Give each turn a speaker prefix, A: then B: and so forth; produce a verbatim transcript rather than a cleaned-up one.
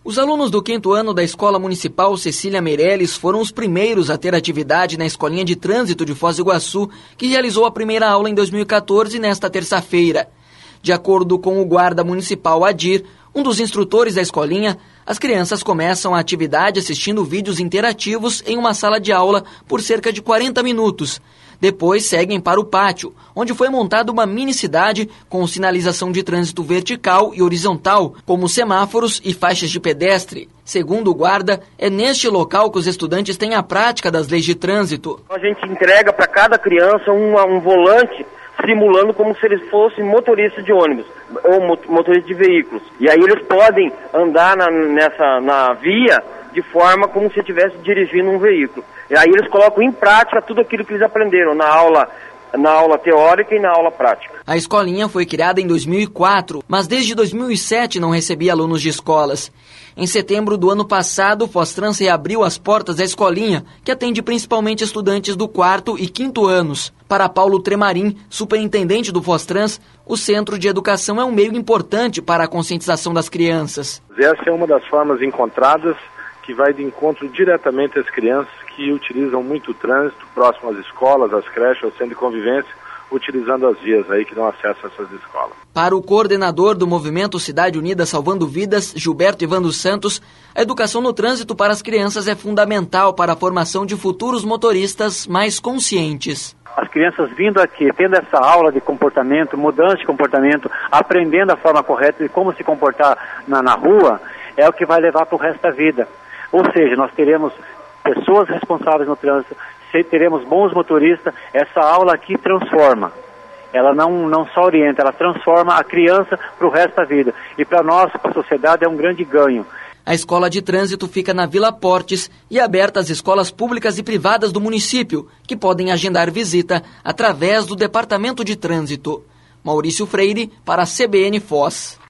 A: Os alunos do quinto ano da Escola Municipal Cecília Meirelles foram os primeiros a ter atividade na Escolinha de Trânsito de Foz do Iguaçu, que realizou a primeira aula em dois mil e quatorze nesta terça-feira. De acordo com o guarda municipal Adir, um dos instrutores da escolinha, as crianças começam a atividade assistindo vídeos interativos em uma sala de aula por cerca de quarenta minutos. Depois seguem para o pátio, onde foi montada uma mini-cidade com sinalização de trânsito vertical e horizontal, como semáforos e faixas de pedestre. Segundo o guarda, é neste local que os estudantes têm a prática das leis de trânsito.
B: A gente entrega para cada criança um, um volante simulando como se eles fossem motoristas de ônibus ou motoristas de veículos. E aí eles podem andar na, nessa, na via de forma como se estivesse dirigindo um veículo. E aí eles colocam em prática tudo aquilo que eles aprenderam na aula, na aula teórica e na aula prática.
A: A escolinha foi criada em dois mil e quatro, mas desde dois mil e sete não recebia alunos de escolas. Em setembro do ano passado, o Fostrans reabriu as portas da escolinha, que atende principalmente estudantes do quarto e quinto anos. Para Paulo Tremarim, superintendente do Fostrans, o Centro de Educação é um meio importante para a conscientização das crianças.
C: Essa é uma das formas encontradas que vai de encontro diretamente às crianças que utilizam muito o trânsito, próximo às escolas, às creches, ao centro de convivência, utilizando as vias aí que dão acesso a essas escolas.
A: Para o coordenador do movimento Cidade Unida Salvando Vidas, Gilberto Ivan dos Santos, a educação no trânsito para as crianças é fundamental para a formação de futuros motoristas mais conscientes.
D: As crianças vindo aqui, tendo essa aula de comportamento, mudança de comportamento, aprendendo a forma correta de como se comportar na, na rua, é o que vai levar para o resto da vida. Ou seja, nós teremos pessoas responsáveis no trânsito, teremos bons motoristas. Essa aula aqui transforma. Ela não, não só orienta, ela transforma a criança para o resto da vida. E para nós, para a sociedade, é um grande ganho.
A: A escola de trânsito fica na Vila Portes e é aberta às escolas públicas e privadas do município, que podem agendar visita através do Departamento de Trânsito. Maurício Freire, para a C B N Foz.